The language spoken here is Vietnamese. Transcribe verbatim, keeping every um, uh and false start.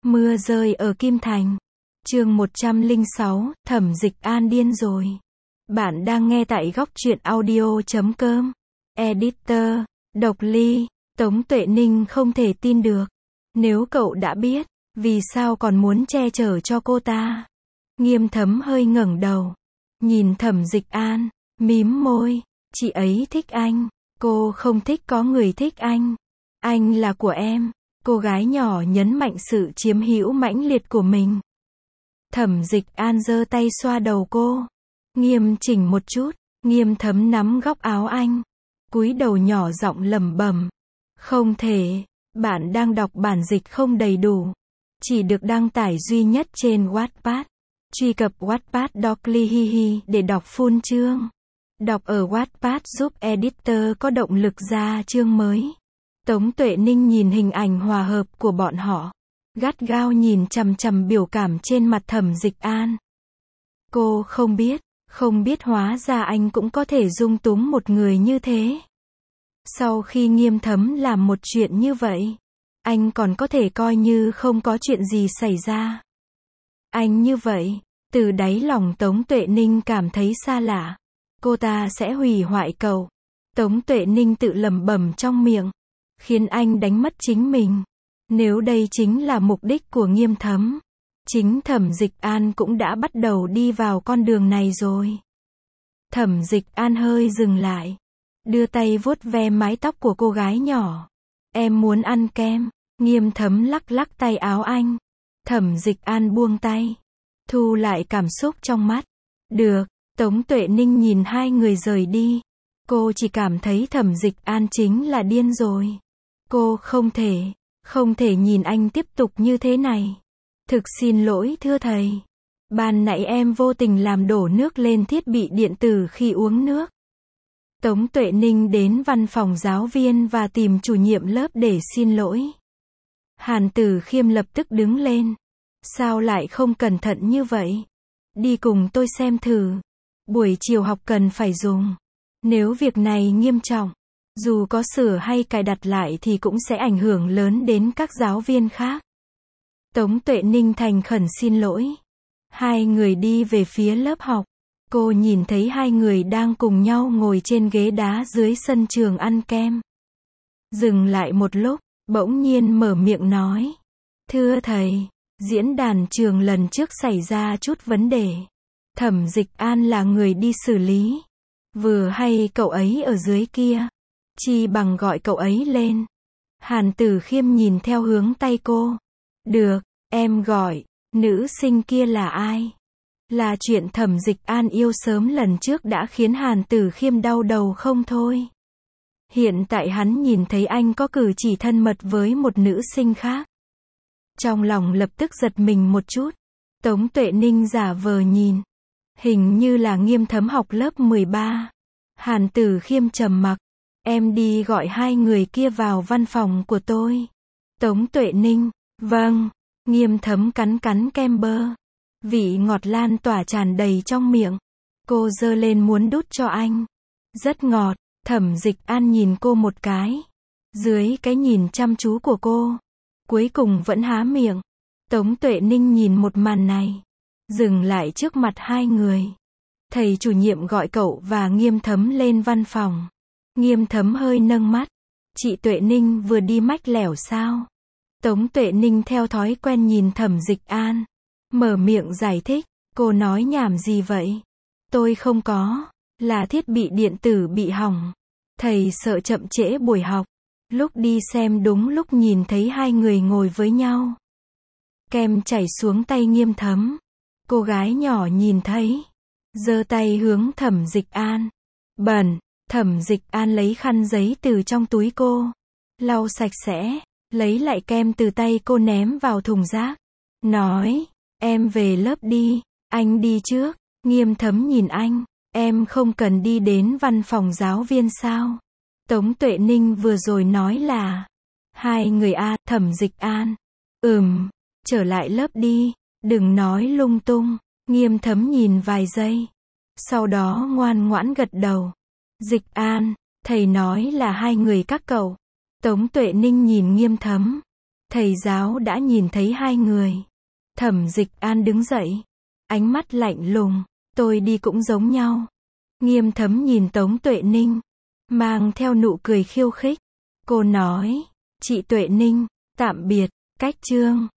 Mưa rơi ở Kim Thành. Chương một trăm lẻ sáu, Thẩm Dịch An điên rồi. Bạn đang nghe tại góc truyện audio chấm com. Editor, Độc Ly, Tống Tuệ Ninh không thể tin được. Nếu cậu đã biết, vì sao còn muốn che chở cho cô ta? Nghiêm Thấm hơi ngẩng đầu, nhìn Thẩm Dịch An, mím môi, chị ấy thích anh, cô không thích có người thích anh. Anh là của em. Cô gái nhỏ nhấn mạnh sự chiếm hữu mãnh liệt của mình. Thẩm Dịch An giơ tay xoa đầu cô, nghiêm chỉnh một chút. Nghiêm Thấm nắm góc áo anh, cúi đầu nhỏ giọng lẩm bẩm, không thể, bạn đang đọc bản dịch không đầy đủ, chỉ được đăng tải duy nhất trên Wattpad. Truy cập Wattpad Docly Hihi để đọc full chương. Đọc ở Wattpad giúp editor có động lực ra chương mới. Tống Tuệ Ninh nhìn hình ảnh hòa hợp của bọn họ, gắt gao nhìn chằm chằm biểu cảm trên mặt Thẩm Dịch An. Cô không biết, không biết hóa ra anh cũng có thể dung túng một người như thế. Sau khi Nghiêm Thấm làm một chuyện như vậy, anh còn có thể coi như không có chuyện gì xảy ra. Anh như vậy, từ đáy lòng Tống Tuệ Ninh cảm thấy xa lạ. Cô ta sẽ hủy hoại cậu. Tống Tuệ Ninh tự lẩm bẩm trong miệng, khiến anh đánh mất chính mình. Nếu đây chính là mục đích của Nghiêm Thấm, chính Thẩm Dịch An cũng đã bắt đầu đi vào con đường này rồi. Thẩm Dịch An hơi dừng lại, đưa tay vuốt ve mái tóc của cô gái nhỏ. Em muốn ăn kem. Nghiêm Thấm lắc lắc tay áo anh. Thẩm Dịch An buông tay, thu lại cảm xúc trong mắt. Được. Tống Tuệ Ninh nhìn hai người rời đi. Cô chỉ cảm thấy Thẩm Dịch An chính là điên rồi. Cô không thể, không thể nhìn anh tiếp tục như thế này. Thực xin lỗi thưa thầy. Ban nãy em vô tình làm đổ nước lên thiết bị điện tử khi uống nước. Tống Tuệ Ninh đến văn phòng giáo viên và tìm chủ nhiệm lớp để xin lỗi. Hàn Tử Khiêm lập tức đứng lên. Sao lại không cẩn thận như vậy? Đi cùng tôi xem thử. Buổi chiều học cần phải dùng. Nếu việc này nghiêm trọng, dù có sửa hay cài đặt lại thì cũng sẽ ảnh hưởng lớn đến các giáo viên khác. Tống Tuệ Ninh thành khẩn xin lỗi. Hai người đi về phía lớp học. Cô nhìn thấy hai người đang cùng nhau ngồi trên ghế đá dưới sân trường ăn kem. Dừng lại một lúc, bỗng nhiên mở miệng nói. Thưa thầy, diễn đàn trường lần trước xảy ra chút vấn đề. Thẩm Dịch An là người đi xử lý. Vừa hay cậu ấy ở dưới kia, chi bằng gọi cậu ấy lên. Hàn Tử Khiêm nhìn theo hướng tay cô. Được, em gọi. Nữ sinh kia là ai? Là chuyện Thẩm Dịch An yêu sớm lần trước đã khiến Hàn Tử Khiêm đau đầu không thôi. Hiện tại hắn nhìn thấy anh có cử chỉ thân mật với một nữ sinh khác. Trong lòng lập tức giật mình một chút. Tống Tuệ Ninh giả vờ nhìn. Hình như là Nghiêm Thấm học lớp mười ba. Hàn Tử Khiêm trầm mặc. Em đi gọi hai người kia vào văn phòng của tôi. Tống Tuệ Ninh. Vâng. Nghiêm Thấm cắn cắn kem bơ. Vị ngọt lan tỏa tràn đầy trong miệng. Cô giơ lên muốn đút cho anh. Rất ngọt. Thẩm Dịch An nhìn cô một cái. Dưới cái nhìn chăm chú của cô, cuối cùng vẫn há miệng. Tống Tuệ Ninh nhìn một màn này, dừng lại trước mặt hai người. Thầy chủ nhiệm gọi cậu và Nghiêm Thấm lên văn phòng. Nghiêm Thấm hơi nâng mắt. Chị Tuệ Ninh vừa đi mách lẻo sao? Tống Tuệ Ninh theo thói quen nhìn Thẩm Dịch An, mở miệng giải thích. Cô nói nhảm gì vậy? Tôi không có, là thiết bị điện tử bị hỏng. Thầy sợ chậm trễ buổi học. Lúc đi xem đúng lúc nhìn thấy hai người ngồi với nhau. Kem chảy xuống tay Nghiêm Thấm. Cô gái nhỏ nhìn thấy, giơ tay hướng Thẩm Dịch An. Bẩn. Thẩm Dịch An lấy khăn giấy từ trong túi cô, lau sạch sẽ, lấy lại kem từ tay cô ném vào thùng rác. Nói, em về lớp đi, anh đi trước. Nghiêm Thấm nhìn anh, em không cần đi đến văn phòng giáo viên sao? Tống Tuệ Ninh vừa rồi nói là, hai người a, Thẩm Dịch An. Ừm, trở lại lớp đi, đừng nói lung tung. Nghiêm Thấm nhìn vài giây, sau đó ngoan ngoãn gật đầu. Dịch An, thầy nói là hai người các cậu. Tống Tuệ Ninh nhìn Nghiêm Thấm. Thầy giáo đã nhìn thấy hai người. Thẩm Dịch An đứng dậy. Ánh mắt lạnh lùng. Tôi đi cũng giống nhau. Nghiêm Thấm nhìn Tống Tuệ Ninh. Mang theo nụ cười khiêu khích. Cô nói. Chị Tuệ Ninh, tạm biệt. Cách chương.